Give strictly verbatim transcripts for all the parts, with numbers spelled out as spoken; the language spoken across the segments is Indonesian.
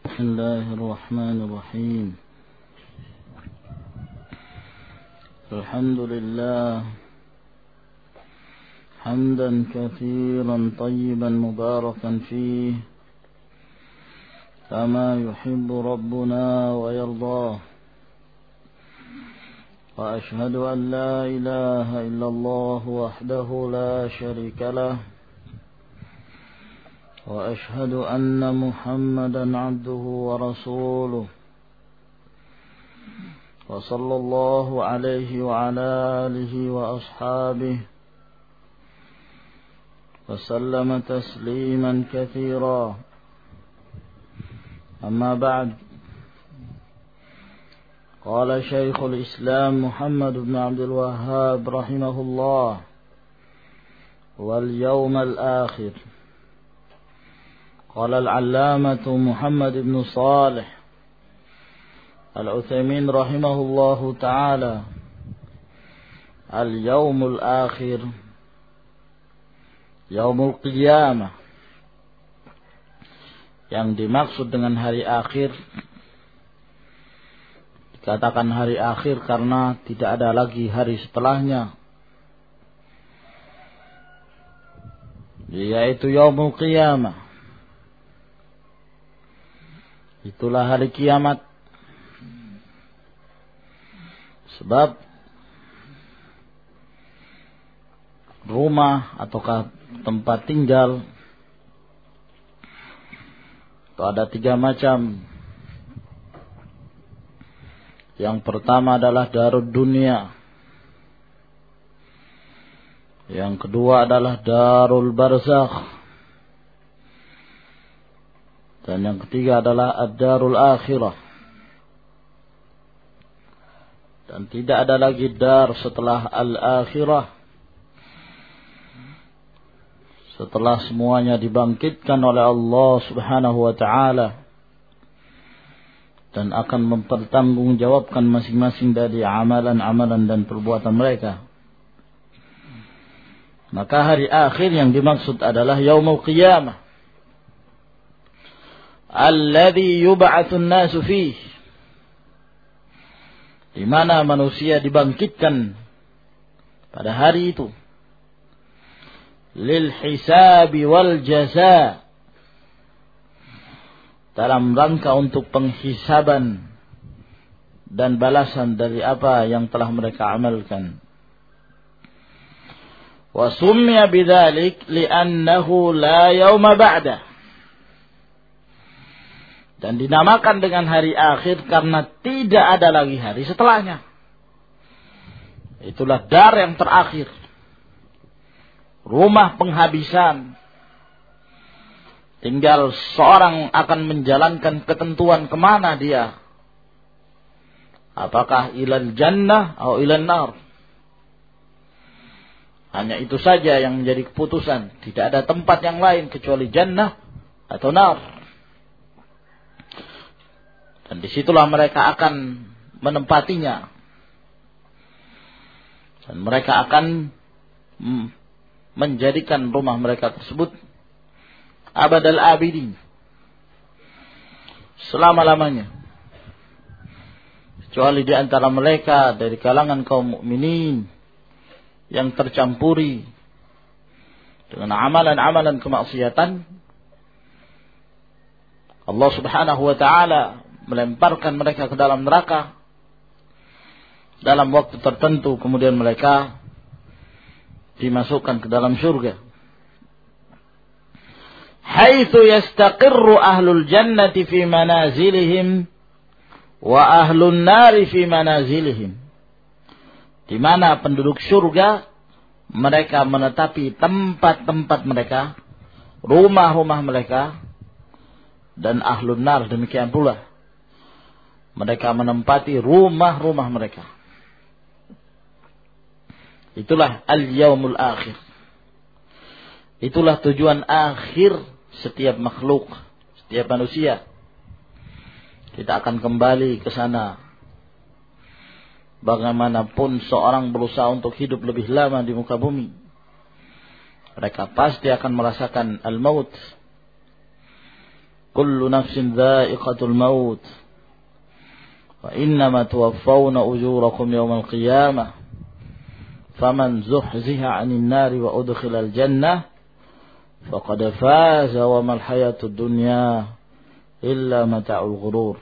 بسم الله الرحمن الرحيم. الحمد لله حمدا كثيرا طيبا مباركا فيه كما يحب ربنا ويرضاه، وأشهد أن لا إله إلا الله وحده لا شريك له، وأشهد أن محمدا عبده ورسوله، وصلى الله عليه وعلى آله وأصحابه وسلم تسليما كثيرا. أما بعد، قال شيخ الإسلام محمد بن عبد الوهاب رحمه الله: واليوم الآخر. قال العلامة محمد بن صالح العثيمين رحمه الله تعالى: اليوم الآخر yaumul qiyamah. Yang dimaksud dengan hari akhir, dikatakan hari akhir karena tidak ada lagi hari setelahnya, yaitu yaumul qiyamah. Itulah hari kiamat. Sebab rumah ataukah tempat tinggal itu ada tiga macam. Yang pertama adalah darud dunia, yang kedua adalah darul barzakh, dan yang ketiga adalah ad-darul akhirah. Dan tidak ada lagi dar setelah al-akhirah, setelah semuanya dibangkitkan oleh Allah Subhanahu wa ta'ala dan akan mempertanggungjawabkan masing-masing dari amalan-amalan dan perbuatan mereka. Maka hari akhir yang dimaksud adalah yaumul qiyamah, alladhi yub'atsun nasu fihi, di mana manusia dibangkitkan pada hari itu, lil hisabi wal jaza, dalam rangka untuk penghisaban dan balasan dari apa yang telah mereka amalkan. Wa summiya bidzalik li'annahu la yauma ba'da, dan dinamakan dengan hari akhir karena tidak ada lagi hari setelahnya. Itulah dar yang terakhir, rumah penghabisan. Tinggal seorang akan menjalankan ketentuan kemana dia, apakah ilal jannah atau ilal nar. Hanya itu saja yang menjadi keputusan. Tidak ada tempat yang lain kecuali jannah atau nar. Dan disitulah mereka akan menempatinya, dan mereka akan menjadikan rumah mereka tersebut abadal abidin, selama-lamanya. Kecuali di antara mereka dari kalangan kaum mukminin yang tercampuri dengan amalan-amalan kemaksiatan, Allah Subhanahu wa ta'ala melemparkan mereka ke dalam neraka dalam waktu tertentu, kemudian mereka dimasukkan ke dalam surga. Haitsu yastaqirru ahlul jannati fi manazilihim wa ahlun nari fi manazilihim, di mana penduduk surga mereka menetapi tempat-tempat mereka, rumah-rumah mereka, dan ahlun nar demikian pula, mereka menempati rumah-rumah mereka. Itulah al-yaumul akhir. Itulah tujuan akhir setiap makhluk, setiap manusia. Kita akan kembali ke sana. Bagaimanapun seorang berusaha untuk hidup lebih lama di muka bumi, mereka pasti akan merasakan al-maut. kullu nafsin dha'iqatul maut wa innama tuwaffawna ujurakum yawmal qiyamah faman zuhziha 'anil nari wa udkhilal jannah faqad faza wa mal hayatud dunya illa mata'ul ghurur.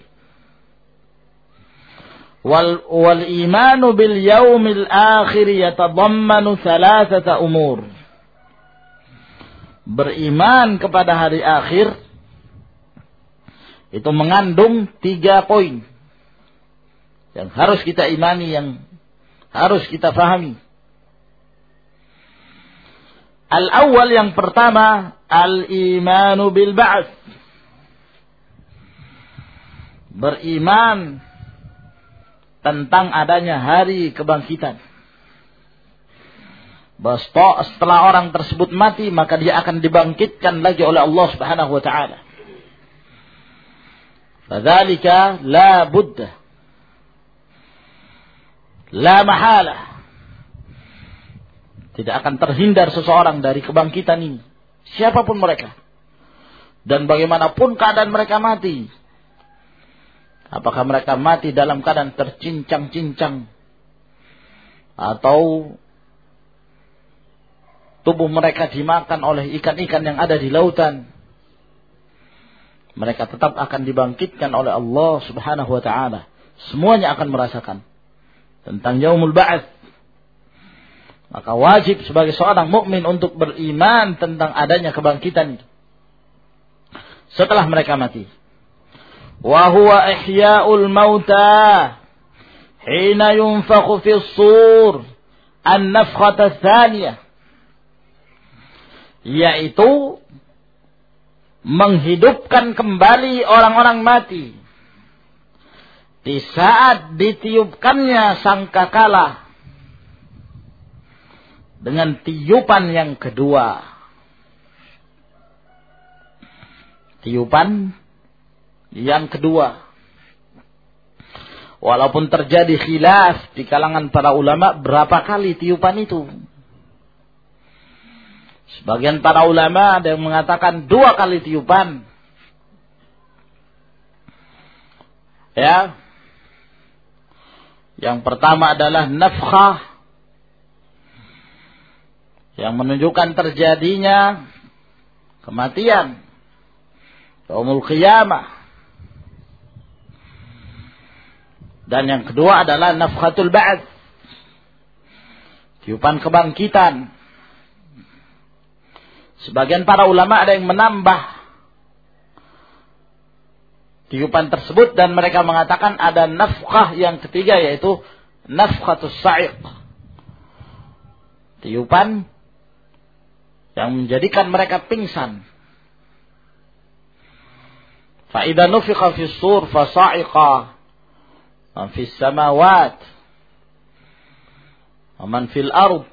Wal wal imanu bil yaumil akhir yatadammanu thalathata umur. Beriman kepada hari akhir itu mengandung tiga poin yang harus kita imani, yang harus kita fahami. Al-awwal, yang pertama, al-imanu bil ba'ts. Beriman tentang adanya hari kebangkitan. Bahwa setelah orang tersebut mati, maka dia akan dibangkitkan lagi oleh Allah Subhanahu wa taala. Fadzalika la budda, la mahala. Tidak akan terhindar seseorang dari kebangkitan ini, siapapun mereka. Dan bagaimanapun keadaan mereka mati. Apakah mereka mati dalam keadaan tercincang-cincang, atau tubuh mereka dimakan oleh ikan-ikan yang ada di lautan, mereka tetap akan dibangkitkan oleh Allah Subhanahu wa taala. Semuanya akan merasakan tentang yaumul ba'ats. Maka wajib sebagai seorang mukmin untuk beriman tentang adanya kebangkitan itu setelah mereka mati. Wa huwa ihya'ul mauta hina yunfakhu fis sur an-nafkhata tsaniyah, yaitu menghidupkan kembali orang-orang mati di saat ditiupkannya sangkakala dengan tiupan yang kedua. Tiupan yang kedua. Walaupun terjadi khilaf di kalangan para ulama berapa kali tiupan itu. Sebagian para ulama ada yang mengatakan dua kali tiupan. Ya. Yang pertama adalah nafkhah, yang menunjukkan terjadinya kematian, yaumul qiyamah. Dan yang kedua adalah nafkhatul ba'ts, tiupan kebangkitan. Sebagian para ulama ada yang menambah tiupan tersebut dan mereka mengatakan ada nafkhah yang ketiga, yaitu nafkhatus sa'iq, tiupan yang menjadikan mereka pingsan. Fa idza nufikha fis sur fa sa'iqa man fis samawat wa man fil ard.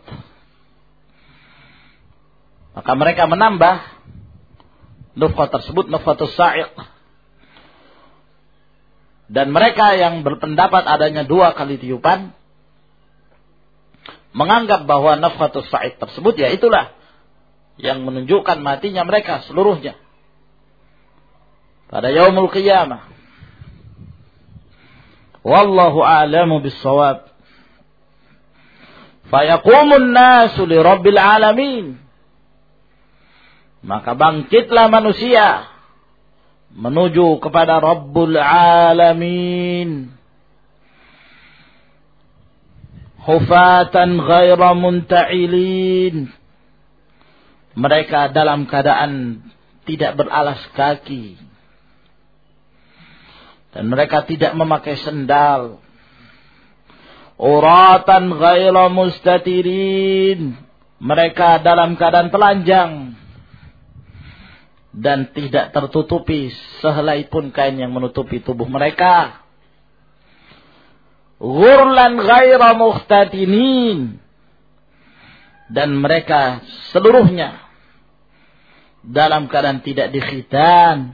Maka mereka menambah nafkhah tersebut nafkhatus sa'iq. Dan mereka yang berpendapat adanya dua kali tiupan menganggap bahwa nafkhatus sa'iq tersebut ya itulah yang menunjukkan matinya mereka seluruhnya pada yaumul qiyamah. Wallahu a'lamu bis-shawab. Fayaqumun nasu li rabbil alamin. Maka bangkitlah manusia menuju kepada Rabbul Alamin. Hufatan ghaira munta'ilin. Mereka dalam keadaan tidak beralas kaki. Dan mereka tidak memakai sendal. Uratan ghaira mustatirin. Mereka dalam keadaan telanjang. Dan tidak tertutupi sehelai pun kain yang menutupi tubuh mereka. Ghurlan ghaira mukhtatinin. Dan mereka seluruhnya dalam keadaan tidak dikhitan.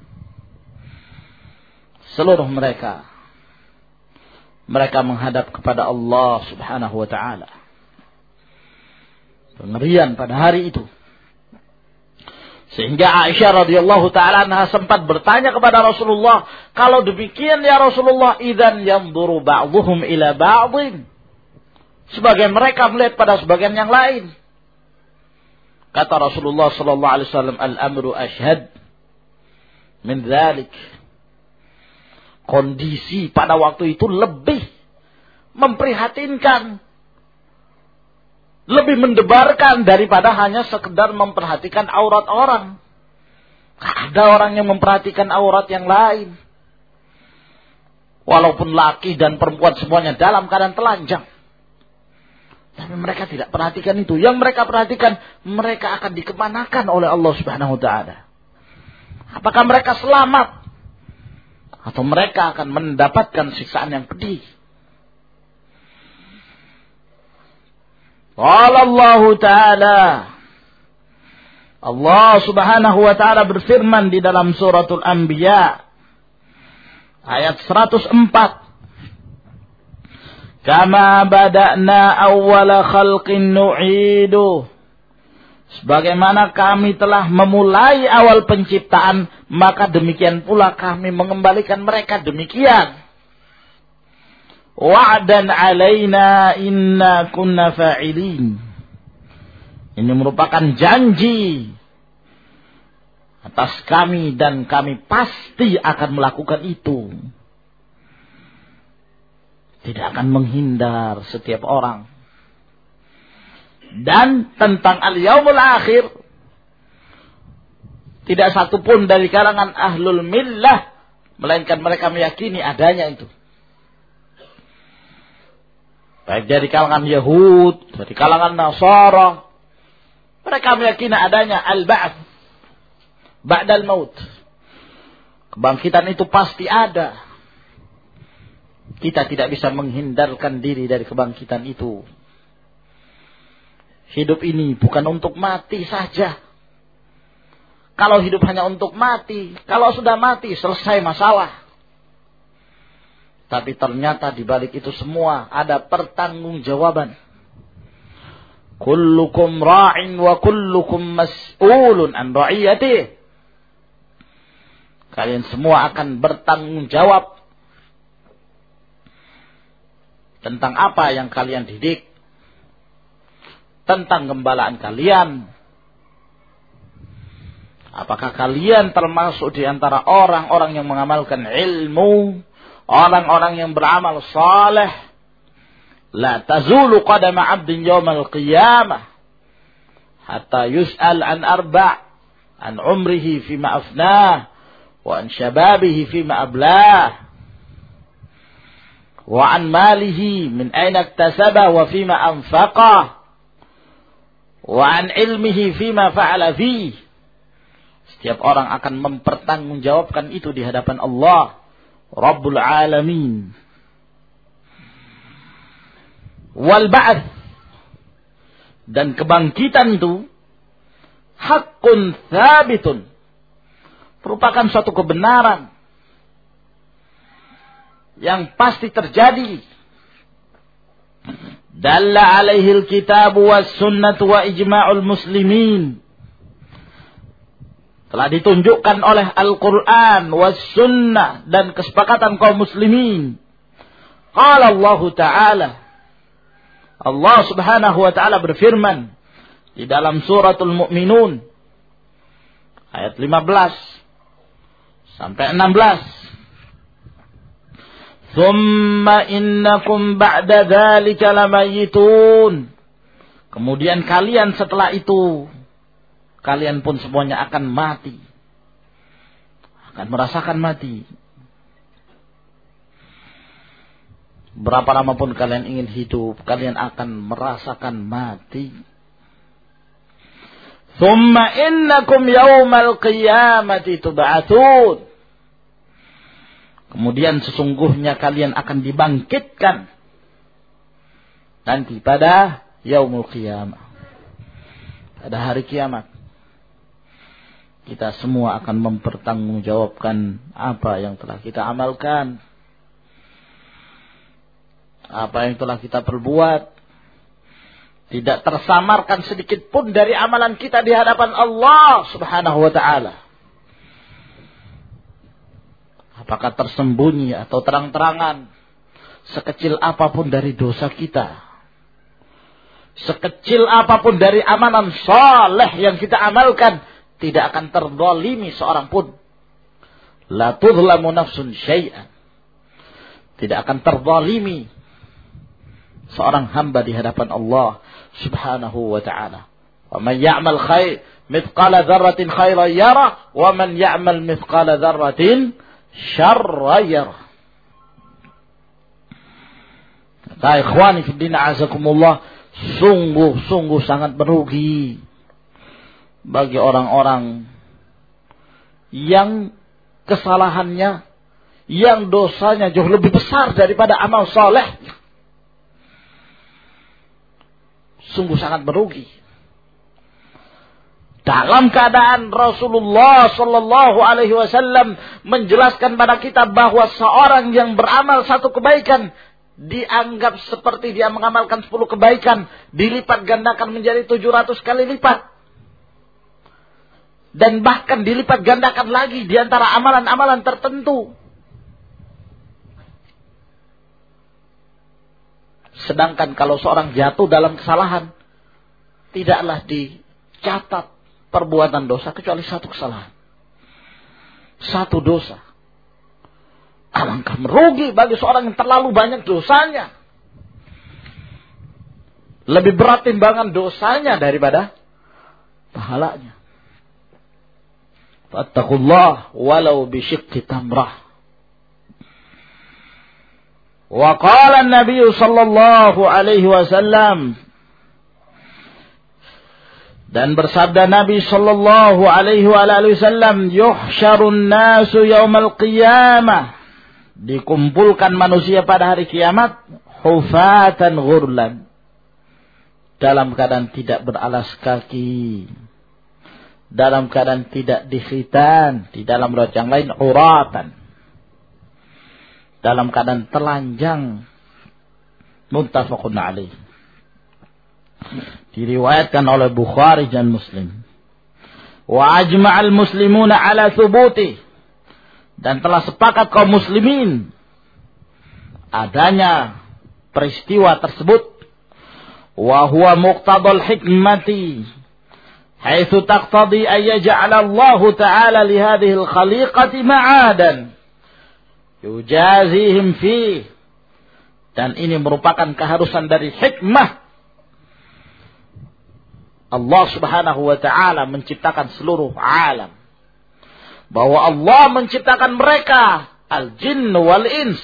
Seluruh mereka mereka menghadap kepada Allah Subhanahu wa taala. Pengerian pada hari itu. Sehingga Aisyah radhiyallahu ta'ala anha sempat bertanya kepada Rasulullah, kalau demikian ya Rasulullah, idzan yanzuru ba'dhuhum ila ba'dhin. Sebagian mereka melihat pada sebagian yang lain. Kata Rasulullah sallallahu alaihi wasallam, al-amru ashhad min dzalik. Kondisi pada waktu itu lebih memprihatinkan, lebih mendebarkan daripada hanya sekedar memperhatikan aurat orang. Ada orang yang memperhatikan aurat yang lain. Walaupun laki dan perempuan semuanya dalam keadaan telanjang. Tapi mereka tidak perhatikan itu. Yang mereka perhatikan, mereka akan dikemanakan oleh Allah Subhanahu wa taala. Apakah mereka selamat? Atau mereka akan mendapatkan siksaan yang pedih? Qala Allah Ta'ala, Allah Subhanahu wa taala berfirman di dalam suratul Anbiya ayat seratus empat. Kama bada'na awwala khalqin nu'idu. Sebagaimana kami telah memulai awal penciptaan, maka demikian pula kami mengembalikan mereka demikian. Wa'dan alaina inna kunna fa'ilin. Ini merupakan janji atas kami dan kami pasti akan melakukan itu. Tidak akan menghindar setiap orang. Dan tentang al-yaumul akhir, tidak satupun dari kalangan ahlul millah melainkan mereka meyakini adanya itu. Baik dari kalangan Yahud, dari kalangan Nasara, mereka meyakini adanya al-ba'ts ba'dal maut. Kebangkitan itu pasti ada. Kita tidak bisa menghindarkan diri dari kebangkitan itu. Hidup ini bukan untuk mati saja. Kalau hidup hanya untuk mati, kalau sudah mati selesai masalah. Tapi ternyata di balik itu semua ada pertanggungjawaban. Kullukum ra'in wa kullukum mas'ulun an ra'iyatih. Kalian semua akan bertanggung jawab tentang apa yang kalian didik, tentang gembalaan kalian. Apakah kalian termasuk di antara orang-orang yang mengamalkan ilmu, orang-orang yang beramal saleh? La tazulu qadama 'abdin yawmal qiyamah hatta yus'al an arba' an umrihi fima afnah wa an shababihi fima ablah wa an malihi min aina iktasaba wa fima anfaqah wa an ilmihi fima fa'ala fihi. Setiap orang akan mempertanggungjawabkan itu di hadapan Allah Rabbul Alamin. Wal ba'ts, dan kebangkitan itu haqqun tsabitun, merupakan suatu kebenaran yang pasti terjadi. Dalla alaihi alkitab was sunnah wa ijma'ul muslimin. Telah ditunjukkan oleh Al-Quran was sunnah dan kesepakatan kaum muslimin. Qala Allah Ta'ala, Allah Subhanahu wa taala berfirman di dalam suratul Mu'minun ayat lima belas sampai enam belas. Tsumma innakum ba'da dzalika lamayitun. Kemudian kalian setelah itu, kalian pun semuanya akan mati. Akan merasakan mati. Berapa lama pun kalian ingin hidup, kalian akan merasakan mati. Tsumma innakum yaumal qiyamati tub'atsun. Kemudian sesungguhnya kalian akan dibangkitkan nanti pada yaumul qiyamah, pada hari kiamat. Kita semua akan mempertanggungjawabkan apa yang telah kita amalkan, apa yang telah kita perbuat, tidak tersamarkan sedikit pun dari amalan kita di hadapan Allah Subhanahu wa ta'ala. Apakah tersembunyi atau terang-terangan, sekecil apapun dari dosa kita, sekecil apapun dari amalan saleh yang kita amalkan, tidak akan terzalimi seorang pun. La tudlamu nafsun syai'an. Tidak akan terzalimi seorang hamba di hadapan Allah Subhanahu wa ta'ala. Wa man ya'mal khair mithqala dzarratin khairan yara wa man ya'mal mithqala dzarratin syarran yara. Kata ikhwani fi din azakumullah, sungguh-sungguh sangat merugi bagi orang-orang yang kesalahannya, yang dosanya jauh lebih besar daripada amal saleh. Sungguh sangat merugi. Dalam keadaan Rasulullah sallallahu alaihi wasallam menjelaskan pada kita bahwa seorang yang beramal satu kebaikan dianggap seperti dia mengamalkan sepuluh kebaikan, dilipat gandakan menjadi tujuh ratus kali lipat. Dan bahkan dilipat gandakan lagi di antara amalan-amalan tertentu. Sedangkan kalau seorang jatuh dalam kesalahan, tidaklah dicatat perbuatan dosa kecuali satu kesalahan. Satu dosa. Alangkah merugi bagi seorang yang terlalu banyak dosanya. Lebih berat timbangan dosanya daripada pahalanya. Fattaqullah walau bisyiqqi tamrah. Wa qala an-nabiy sallallahu alaihi wasallam, dan bersabda Nabi sallallahu alaihi wasallam, yuhsyarun nasu yaumal qiyamah, dikumpulkan manusia pada hari kiamat, hufatan ghurlan, dalam keadaan tidak beralas kaki, dalam keadaan tidak dikhitan, di dalam riwayat yang lain uratan, dalam keadaan telanjang. Muttafaqun alaih. Diriwayatkan oleh Bukhari dan Muslim. Wa ajma'al muslimuna ala thubuti, dan telah sepakat kaum muslimin adanya peristiwa tersebut. Wa huwa muqtadal hikmati haitsu taqtadi an yaj'ala Allah ta'ala li hadhihi al-khaliqati ma'adan yujazihim fi, dan ini merupakan keharusan dari hikmah Allah Subhanahu wa ta'ala menciptakan seluruh alam, bahwa Allah menciptakan mereka al-jinn wal ins,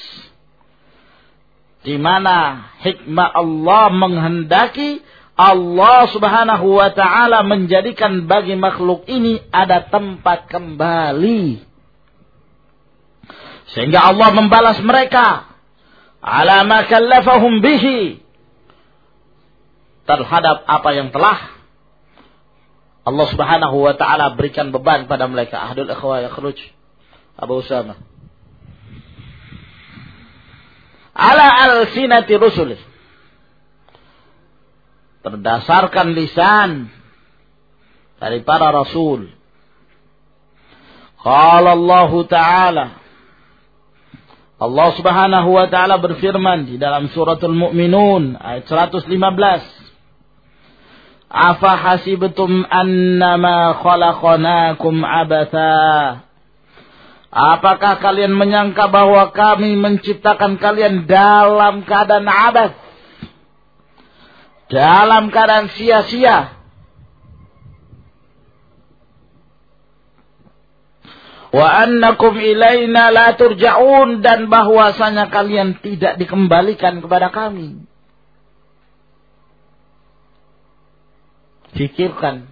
di mana hikmah Allah menghendaki Allah Subhanahu wa ta'ala menjadikan bagi makhluk ini ada tempat kembali, sehingga Allah membalas mereka ala ma kallafahum bihi, terhadap apa yang telah Allah Subhanahu wa ta'ala berikan beban pada mereka. Ahdul ikhwa yakhruj Abu Usama. Ala al-sinati rusulih, berdasarkan lisan dari para rasul. Qala Allah Ta'ala, Allah Subhanahu wa ta'ala berfirman di dalam suratul Mu'minun ayat seratus lima belas. Afa hasibtum annama khalaqnakum abatha, apakah kalian menyangka bahwa kami menciptakan kalian dalam keadaan abath, dalam keadaan sia-sia? Wa annakum ilaina la turja'un, dan bahwasanya kalian tidak dikembalikan kepada kami. Fikirkan,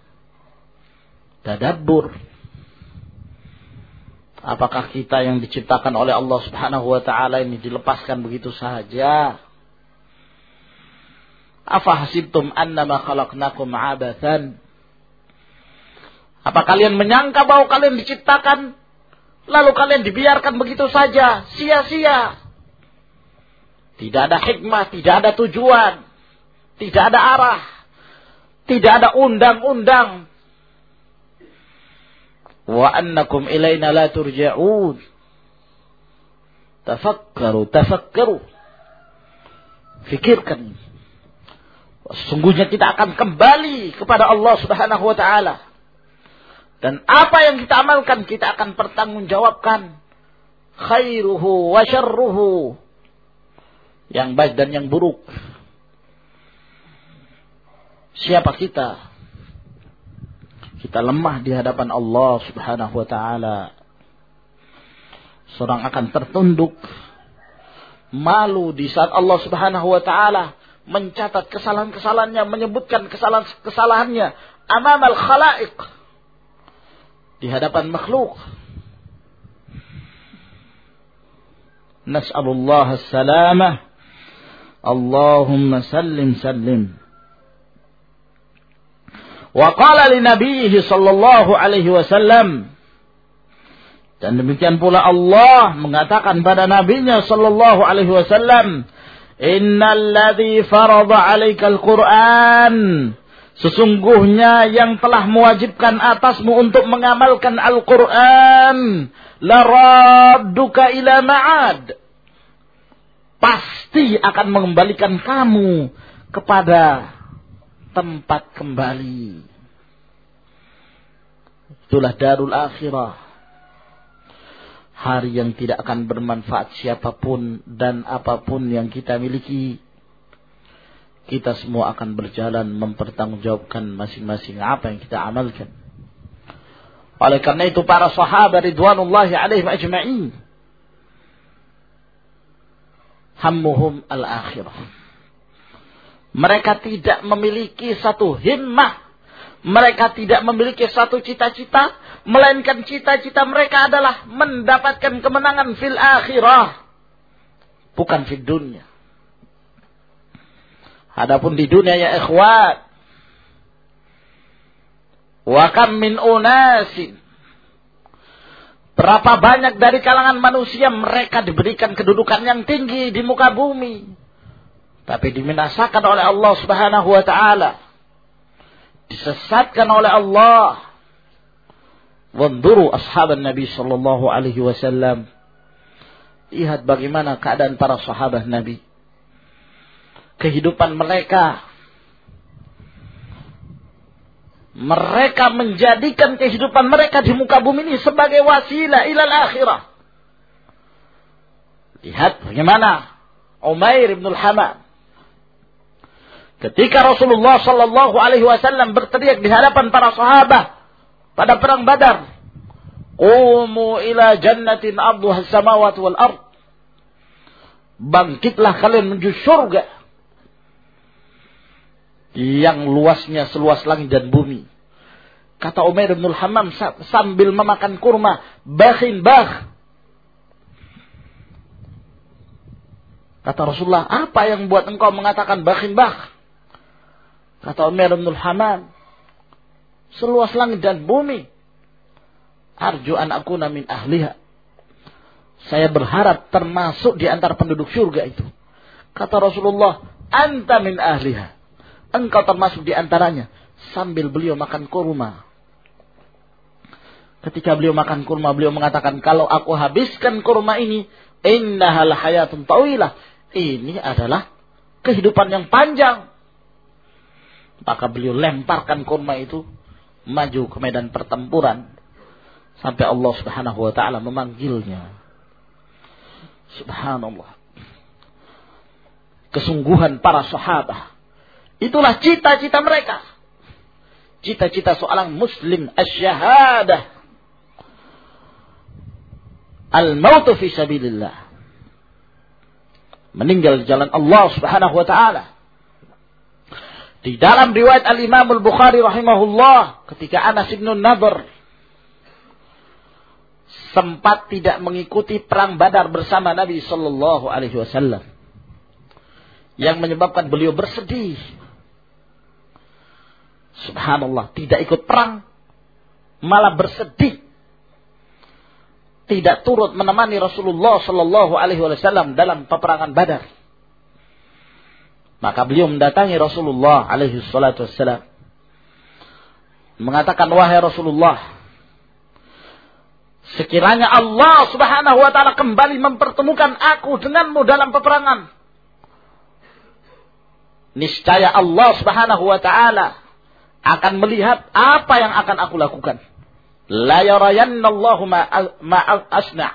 tadabbur, apakah kita yang diciptakan oleh Allah Subhanahu wa ta'ala ini dilepaskan begitu saja? Afa hasibtum annama khalaqnakum abathan, apa kalian menyangka bahwa kalian diciptakan lalu kalian dibiarkan begitu saja, sia-sia? Tidak ada hikmah, tidak ada tujuan, tidak ada arah, tidak ada undang-undang. Wa annakum ilaina la turja'un. Tafakkaru, tafakkaru. Fikirkan. Sesungguhnya kita akan kembali kepada Allah Subhanahu wa taala. Dan apa yang kita amalkan kita akan pertanggungjawabkan. Khairuhu wa syarruhu. Yang baik dan yang buruk. Siapa kita? Kita lemah di hadapan Allah Subhanahu wa taala. Seorang akan tertunduk, malu di saat Allah Subhanahu wa taala mencatat kesalahan-kesalahannya, menyebutkan kesalahan-kesalahannya amamal khalaiq, di hadapan makhluk. Nas'alullah as-salamah. Allahumma sallim sallim. Wa qala li nabiyhi sallallahu alaihi wasallam, dan demikian pula Allah mengatakan pada nabinya sallallahu alaihi wasallam, innal ladzi farada 'alaikal Qur'an, sesungguhnya yang telah mewajibkan atasmu untuk mengamalkan Al-Qur'an, la radduka ila ma'ad, pasti akan mengembalikan kamu kepada tempat kembali. Itulah darul akhirah. Hari yang tidak akan bermanfaat siapapun dan apapun yang kita miliki. Kita semua akan berjalan mempertanggungjawabkan masing-masing apa yang kita amalkan. Oleh karena itu para sahabat ridwanullahi alaihim ajma'in, hammuhum al-akhirah. Mereka tidak memiliki satu himmah. Mereka tidak memiliki satu cita-cita. Melainkan cita-cita mereka adalah mendapatkan kemenangan fil akhirah. Bukan fil dunia. Adapun di dunia ya ikhwat. Wa kam min unasin. Berapa banyak dari kalangan manusia mereka diberikan kedudukan yang tinggi di muka bumi. Tapi diminasakan oleh Allah Subhanahu wa taala. Disesatkan oleh Allah. Wanduru ashaban Nabi sallallahu alaihi wasallam. Lihat bagaimana keadaan para sahabat Nabi. Kehidupan mereka. Mereka menjadikan kehidupan mereka di muka bumi ini sebagai wasilah ilal akhirah. Lihat bagaimana Umair ibn al-Hamam. Ketika Rasulullah sallallahu alaihi wasallam berteriak di hadapan para sahabat pada perang Badar, "Qumu ila jannatin arduha as-samawati wal ard." Bangkitlah kalian menuju surga yang luasnya seluas langit dan bumi. Kata Umair bin al-Hammam sambil memakan kurma, "Bakhin bakh." Kata Rasulullah, "Apa yang buat engkau mengatakan bakhin bakh?" Kata Umair bin al-Hammam, "Seluas langit dan bumi. Arju an akuna min ahliha." Saya berharap termasuk di antara penduduk surga itu. Kata Rasulullah, "Anta min ahliha." Engkau termasuk di antaranya. Sambil beliau makan kurma. Ketika beliau makan kurma, beliau mengatakan, "Kalau aku habiskan kurma ini, innahal hayatun tawilah." Ini adalah kehidupan yang panjang. Maka beliau lemparkan kurma itu maju ke medan pertempuran sampai Allah Subhanahu wa taala memanggilnya. Subhanallah. Kesungguhan para sahabat. Itulah cita-cita mereka. Cita-cita seorang muslim asy-syahadah. Al-maut fi sabilillah. Meninggal di jalan Allah Subhanahu wa taala. Di dalam riwayat Al-Imam Al-Bukhari rahimahullah, ketika Anas bin Nadhr sempat tidak mengikuti perang Badar bersama Nabi sallallahu alaihi wasallam, yang menyebabkan beliau bersedih. Subhanallah, tidak ikut perang, malah bersedih. Tidak turut menemani Rasulullah sallallahu alaihi wasallam dalam peperangan Badar. Maka beliau mendatangi Rasulullah alaihi salatu wassalam, mengatakan, wahai Rasulullah, sekiranya Allah subhanahu wa ta'ala kembali mempertemukan aku denganmu dalam peperangan, niscaya Allah subhanahu wa ta'ala akan melihat apa yang akan aku lakukan. La yarayannallahu ma asna'.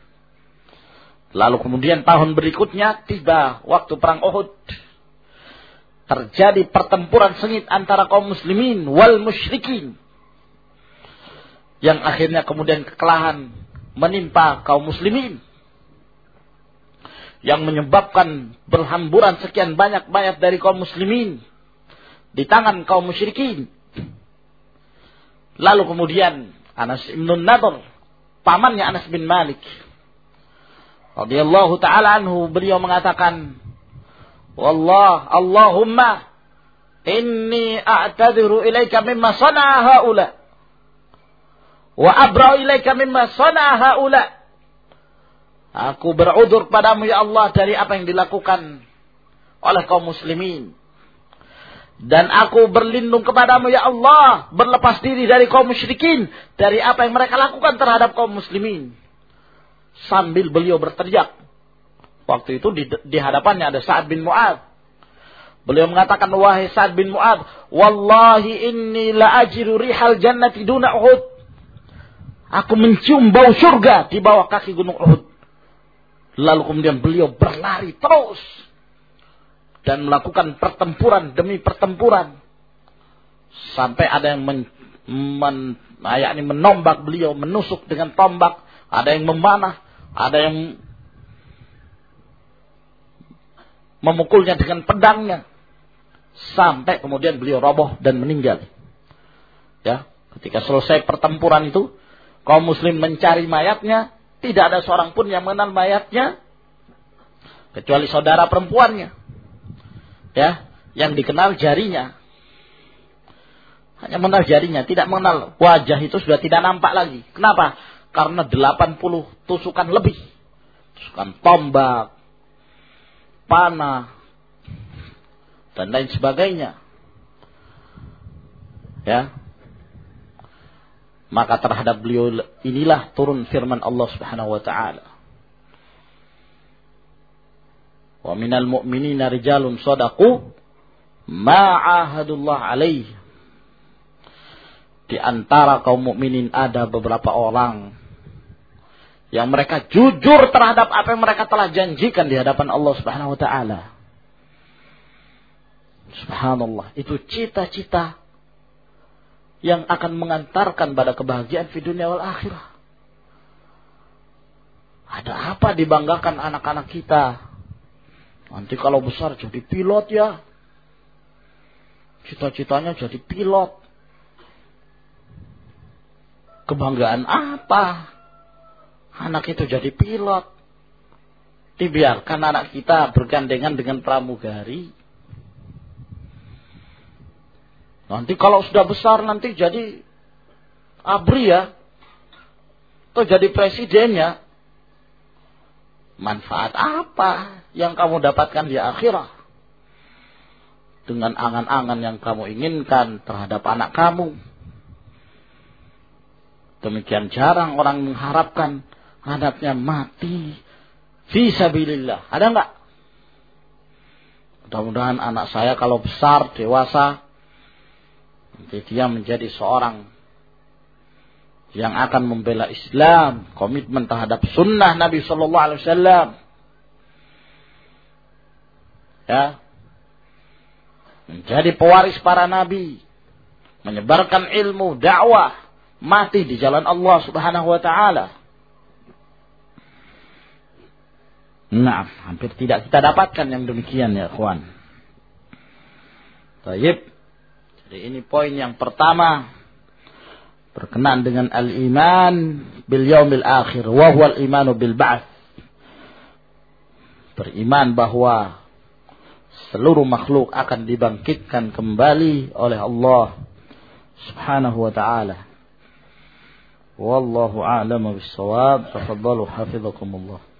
Lalu kemudian tahun berikutnya tiba waktu perang Uhud. Terjadi pertempuran sengit antara kaum muslimin wal musyrikin, yang akhirnya kemudian kekalahan menimpa kaum muslimin, yang menyebabkan berhamburan sekian banyak mayat dari kaum muslimin di tangan kaum musyrikin. Lalu kemudian Anas bin Nadhr, pamannya Anas bin Malik radhiyallahu ta'ala anhu, beliau mengatakan, Wallah, Allahumma inni a'tadiru ilaika mimma sana'a haula wa abra'u ilaika mimma sana'a haula. Aku berudzur padamu ya Allah dari apa yang dilakukan oleh kaum muslimin, dan aku berlindung kepadamu ya Allah, berlepas diri dari kaum musyrikin, dari apa yang mereka lakukan terhadap kaum muslimin. Sambil beliau berteriak, waktu itu di, di hadapannya ada Sa'ad bin Mu'adz. Beliau mengatakan, wahai Sa'ad bin Mu'adz, wallahi inni la ajiru rihal jannati duna Uhud. Aku mencium bau surga di bawah kaki gunung Uhud. Lalu kemudian beliau berlari terus dan melakukan pertempuran demi pertempuran, sampai ada yang men, men, yakni menombak beliau, menusuk dengan tombak, ada yang memanah, ada yang memukulnya dengan pedangnya, sampai kemudian beliau roboh dan meninggal. Ya, ketika selesai pertempuran itu, kaum muslim mencari mayatnya, tidak ada seorang pun yang mengenal mayatnya kecuali saudara perempuannya. Ya, yang dikenal jarinya. Hanya mengenal jarinya, tidak mengenal wajah, itu sudah tidak nampak lagi. Kenapa? Karena delapan puluh tusukan lebih. Tusukan tombak, panah, dan lain sebagainya. Ya. Maka terhadap beliau inilah turun firman Allah Subhanahu wa taala. Wa minal mu'minina rijalun shadaqu ma 'ahadullah alaihi. Di antara kaum mukminin ada beberapa orang yang mereka jujur terhadap apa yang mereka telah janjikan di hadapan Allah Subhanahu wa taala. Subhanallah, itu cita-cita yang akan mengantarkan pada kebahagiaan di dunia wal akhirah. Ada apa dibanggakan anak-anak kita? Nanti kalau besar jadi pilot ya. Cita-citanya jadi pilot. Kebanggaan apa? Anak itu jadi pilot. Dibiarkan anak kita bergandengan dengan pramugari. Nanti kalau sudah besar nanti jadi abri ya. Atau jadi presiden ya. Manfaat apa yang kamu dapatkan di akhirat? Dengan angan-angan yang kamu inginkan terhadap anak kamu. Demikian jarang orang mengharapkan anaknya mati fi sabilillah. Ada enggak? Mudah-mudahan anak saya kalau besar, dewasa, nanti dia menjadi seorang yang akan membela Islam, komitmen terhadap sunnah Nabi Sallallahu Alaihi Wasallam, ya, menjadi pewaris para nabi, menyebarkan ilmu, dakwah, mati di jalan Allah Subhanahu Wa Taala. Nah, hampir tidak kita dapatkan yang demikian ya, kawan. Baik. Jadi ini poin yang pertama berkenaan dengan al-iman bil yaumil akhir wa huwa al-imanu bil ba'ts. Beriman bahwa seluruh makhluk akan dibangkitkan kembali oleh Allah Subhanahu wa taala. Wallahu a'lamu bis-shawab. Tafadhalu hafizakumullah.